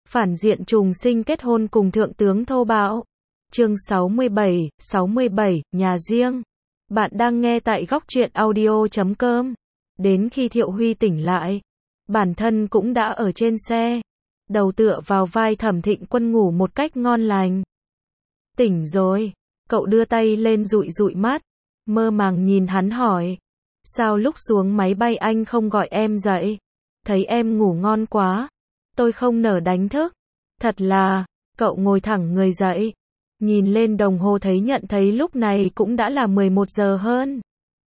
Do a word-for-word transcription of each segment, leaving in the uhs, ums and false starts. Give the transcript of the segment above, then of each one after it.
Phản diện trùng sinh kết hôn cùng thượng tướng thô bạo. Chương sáu mươi bảy, sáu mươi bảy, nhà riêng. Bạn đang nghe tại góc truyện audio chấm com. Đến khi Thiệu Huy tỉnh lại, bản thân cũng đã ở trên xe, đầu tựa vào vai Thẩm Thịnh Quân ngủ một cách ngon lành. Tỉnh rồi, cậu đưa tay lên dụi dụi mắt, mơ màng nhìn hắn hỏi. Sao lúc xuống máy bay anh không gọi em dậy? Thấy em ngủ ngon quá, tôi không nỡ đánh thức. Thật là, cậu ngồi thẳng người dậy, nhìn lên đồng hồ thấy nhận thấy lúc này cũng đã là mười một giờ hơn.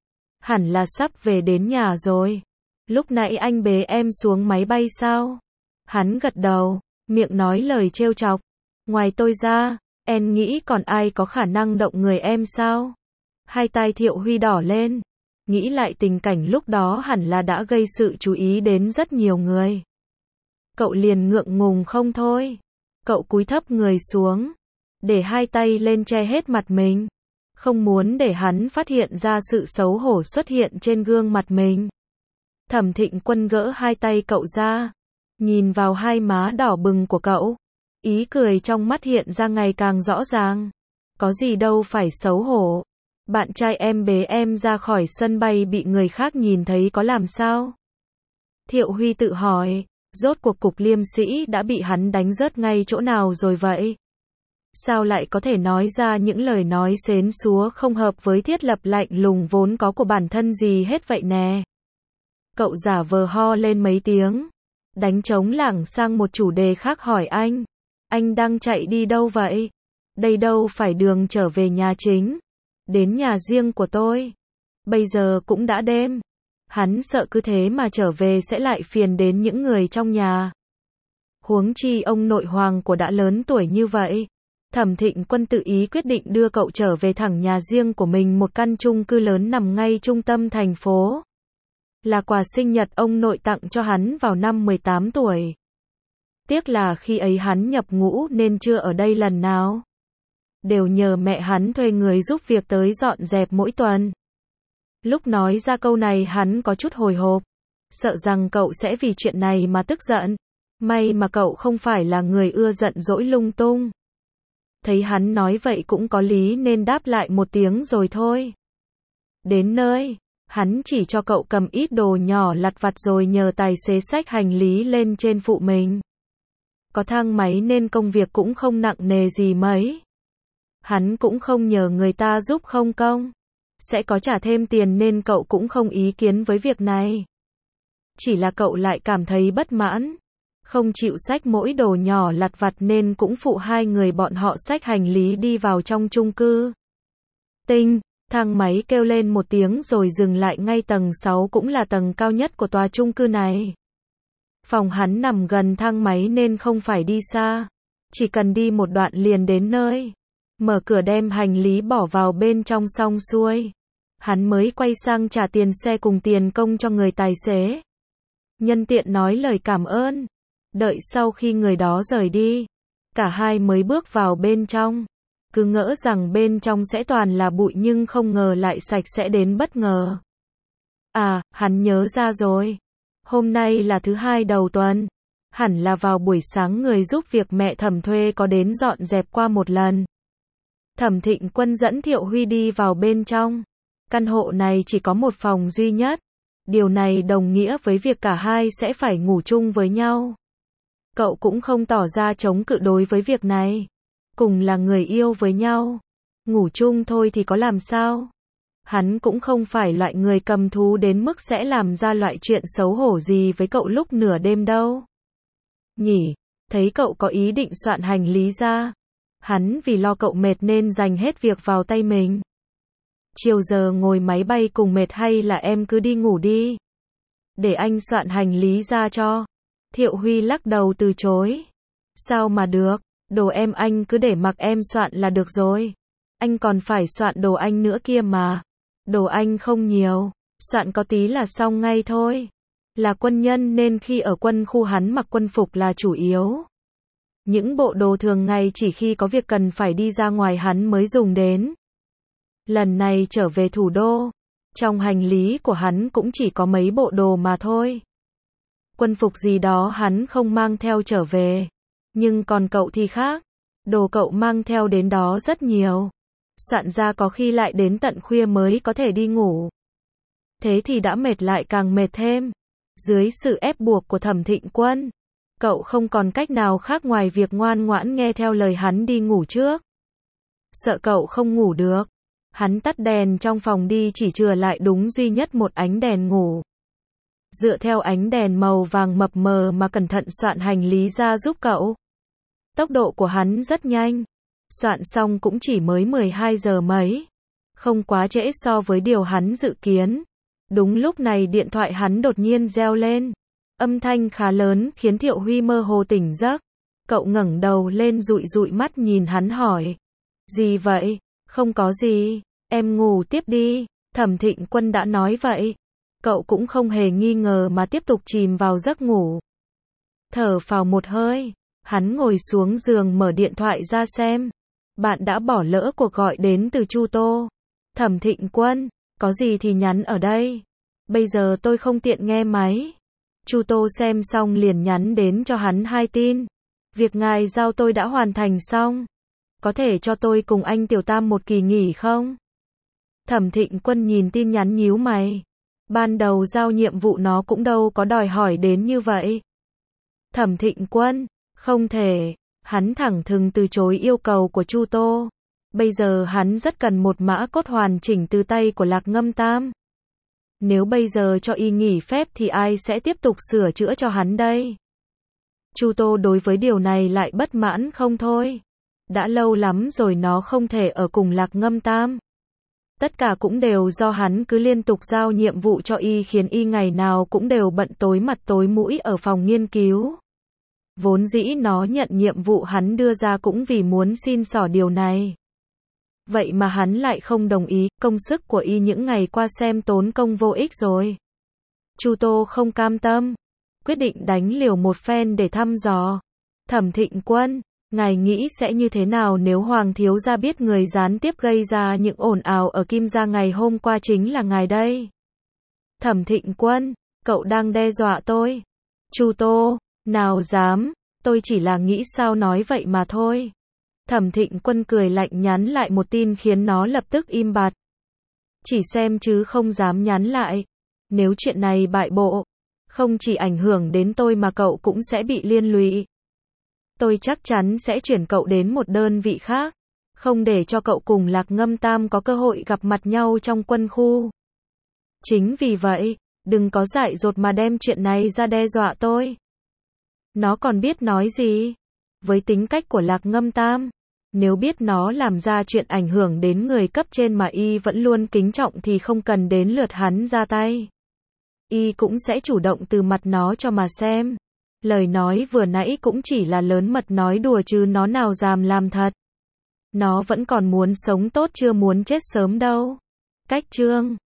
Hẳn là sắp về đến nhà rồi. Lúc nãy anh bế em xuống máy bay sao? Hắn gật đầu, miệng nói lời trêu chọc. Ngoài tôi ra, em nghĩ còn ai có khả năng động người em sao? Hai tay Thiệu Huy đỏ lên. Nghĩ lại tình cảnh lúc đó hẳn là đã gây sự chú ý đến rất nhiều người. Cậu liền ngượng ngùng không thôi. Cậu cúi thấp người xuống, để hai tay lên che hết mặt mình, không muốn để hắn phát hiện ra sự xấu hổ xuất hiện trên gương mặt mình. Thẩm Thịnh Quân gỡ hai tay cậu ra, nhìn vào hai má đỏ bừng của cậu, ý cười trong mắt hiện ra ngày càng rõ ràng. Có gì đâu phải xấu hổ. Bạn trai em bế em ra khỏi sân bay bị người khác nhìn thấy có làm sao? Thiệu Huy tự hỏi, rốt cuộc Cục Liêm Sĩ đã bị hắn đánh rớt ngay chỗ nào rồi vậy? Sao lại có thể nói ra những lời nói xến xúa không hợp với thiết lập lạnh lùng vốn có của bản thân gì hết vậy nè? Cậu giả vờ ho lên mấy tiếng, đánh trống lảng sang một chủ đề khác hỏi anh. Anh đang chạy đi đâu vậy? Đây đâu phải đường trở về nhà chính. Đến nhà riêng của tôi. Bây giờ cũng đã đêm. Hắn sợ cứ thế mà trở về sẽ lại phiền đến những người trong nhà. Huống chi ông nội hoàng của đã lớn tuổi như vậy. Thẩm Thịnh Quân tự ý quyết định đưa cậu trở về thẳng nhà riêng của mình, một căn chung cư lớn nằm ngay trung tâm thành phố. Là quà sinh nhật ông nội tặng cho hắn vào năm mười tám tuổi. Tiếc là khi ấy hắn nhập ngũ nên chưa ở đây lần nào. Đều nhờ mẹ hắn thuê người giúp việc tới dọn dẹp mỗi tuần. Lúc nói ra câu này hắn có chút hồi hộp, sợ rằng cậu sẽ vì chuyện này mà tức giận. May mà cậu không phải là người ưa giận dỗi lung tung. Thấy hắn nói vậy cũng có lý nên đáp lại một tiếng rồi thôi. Đến nơi, hắn chỉ cho cậu cầm ít đồ nhỏ lặt vặt rồi nhờ tài xế xách hành lý lên trên phụ mình. Có thang máy nên công việc cũng không nặng nề gì mấy. Hắn cũng không nhờ người ta giúp không công. Sẽ có trả thêm tiền nên cậu cũng không ý kiến với việc này. Chỉ là cậu lại cảm thấy bất mãn. Không chịu xách mỗi đồ nhỏ lặt vặt nên cũng phụ hai người bọn họ xách hành lý đi vào trong chung cư. Tinh, thang máy kêu lên một tiếng rồi dừng lại ngay tầng sáu, cũng là tầng cao nhất của tòa chung cư này. Phòng hắn nằm gần thang máy nên không phải đi xa. Chỉ cần đi một đoạn liền đến nơi. Mở cửa đem hành lý bỏ vào bên trong xong xuôi. Hắn mới quay sang trả tiền xe cùng tiền công cho người tài xế. Nhân tiện nói lời cảm ơn. Đợi sau khi người đó rời đi, cả hai mới bước vào bên trong. Cứ ngỡ rằng bên trong sẽ toàn là bụi nhưng không ngờ lại sạch sẽ đến bất ngờ. À, hắn nhớ ra rồi. Hôm nay là thứ hai đầu tuần. Hẳn là vào buổi sáng người giúp việc mẹ Thẩm thuê có đến dọn dẹp qua một lần. Thẩm Thịnh Quân dẫn Thiệu Huy đi vào bên trong. Căn hộ này chỉ có một phòng duy nhất. Điều này đồng nghĩa với việc cả hai sẽ phải ngủ chung với nhau. Cậu cũng không tỏ ra chống cự đối với việc này. Cùng là người yêu với nhau. Ngủ chung thôi thì có làm sao? Hắn cũng không phải loại người cầm thú đến mức sẽ làm ra loại chuyện xấu hổ gì với cậu lúc nửa đêm đâu. Nhỉ, thấy cậu có ý định soạn hành lý ra. Hắn vì lo cậu mệt nên dành hết việc vào tay mình. Chiều giờ ngồi máy bay cùng mệt hay là em cứ đi ngủ đi. Để anh soạn hành lý ra cho. Thiệu Huy lắc đầu từ chối. Sao mà được, đồ em anh cứ để mặc em soạn là được rồi. Anh còn phải soạn đồ anh nữa kia mà. Đồ anh không nhiều, soạn có tí là xong ngay thôi. Là quân nhân nên khi ở quân khu hắn mặc quân phục là chủ yếu. Những bộ đồ thường ngày chỉ khi có việc cần phải đi ra ngoài hắn mới dùng đến. Lần này trở về thủ đô, trong hành lý của hắn cũng chỉ có mấy bộ đồ mà thôi. Quân phục gì đó hắn không mang theo trở về. Nhưng còn cậu thì khác. Đồ cậu mang theo đến đó rất nhiều. Soạn ra có khi lại đến tận khuya mới có thể đi ngủ. Thế thì đã mệt lại càng mệt thêm. Dưới sự ép buộc của Thẩm Thịnh Quân, cậu không còn cách nào khác ngoài việc ngoan ngoãn nghe theo lời hắn đi ngủ trước. Sợ cậu không ngủ được, hắn tắt đèn trong phòng đi, chỉ chừa lại đúng duy nhất một ánh đèn ngủ. Dựa theo ánh đèn màu vàng mập mờ mà cẩn thận soạn hành lý ra giúp cậu. Tốc độ của hắn rất nhanh. Soạn xong cũng chỉ mới mười hai giờ mấy. Không quá trễ so với điều hắn dự kiến. Đúng lúc này điện thoại hắn đột nhiên reo lên. Âm thanh khá lớn khiến Thiệu Huy mơ hồ tỉnh giấc. Cậu ngẩng đầu lên dụi dụi mắt nhìn hắn hỏi. Gì vậy? Không có gì. Em ngủ tiếp đi. Thẩm Thịnh Quân đã nói vậy. Cậu cũng không hề nghi ngờ mà tiếp tục chìm vào giấc ngủ. Thở phào một hơi. Hắn ngồi xuống giường mở điện thoại ra xem. Bạn đã bỏ lỡ cuộc gọi đến từ Chu Tô. Thẩm Thịnh Quân, có gì thì nhắn ở đây. Bây giờ tôi không tiện nghe máy. Chu Tô xem xong liền nhắn đến cho hắn hai tin. Việc ngài giao tôi đã hoàn thành xong. Có thể cho tôi cùng anh Tiểu Tam một kỳ nghỉ không? Thẩm Thịnh Quân nhìn tin nhắn nhíu mày. Ban đầu giao nhiệm vụ nó cũng đâu có đòi hỏi đến như vậy. Thẩm Thịnh Quân, không thể. Hắn thẳng thừng từ chối yêu cầu của Chu Tô. Bây giờ hắn rất cần một mã cốt hoàn chỉnh từ tay của Lạc Ngâm Tam. Nếu bây giờ cho y nghỉ phép thì ai sẽ tiếp tục sửa chữa cho hắn đây? Chu Tô đối với điều này lại bất mãn không thôi. Đã lâu lắm rồi nó không thể ở cùng Lạc Ngâm Tam. Tất cả cũng đều do hắn cứ liên tục giao nhiệm vụ cho y, khiến y ngày nào cũng đều bận tối mặt tối mũi ở phòng nghiên cứu. Vốn dĩ nó nhận nhiệm vụ hắn đưa ra cũng vì muốn xin xỏ điều này. Vậy mà hắn lại không đồng ý, công sức của y những ngày qua xem tốn công vô ích rồi. Chu Tô không cam tâm, quyết định đánh liều một phen để thăm dò. Thẩm Thịnh Quân, ngài nghĩ sẽ như thế nào nếu Hoàng thiếu gia biết người gián tiếp gây ra những ồn ào ở Kim gia ngày hôm qua chính là ngài đây? Thẩm Thịnh Quân, cậu đang đe dọa tôi. Chu Tô, nào dám, tôi chỉ là nghĩ sao nói vậy mà thôi. Thẩm Thịnh Quân cười lạnh nhắn lại một tin khiến nó lập tức im bặt. Chỉ xem chứ không dám nhắn lại. Nếu chuyện này bại bộ, không chỉ ảnh hưởng đến tôi mà cậu cũng sẽ bị liên lụy. Tôi chắc chắn sẽ chuyển cậu đến một đơn vị khác, không để cho cậu cùng Lạc Ngâm Tam có cơ hội gặp mặt nhau trong quân khu. Chính vì vậy, đừng có dại dột mà đem chuyện này ra đe dọa tôi. Nó còn biết nói gì? Với tính cách của Lạc Ngâm Tam, nếu biết nó làm ra chuyện ảnh hưởng đến người cấp trên mà y vẫn luôn kính trọng thì không cần đến lượt hắn ra tay. Y cũng sẽ chủ động từ mặt nó cho mà xem. Lời nói vừa nãy cũng chỉ là lớn mật nói đùa chứ nó nào dám làm thật. Nó vẫn còn muốn sống tốt chưa muốn chết sớm đâu. Cách chương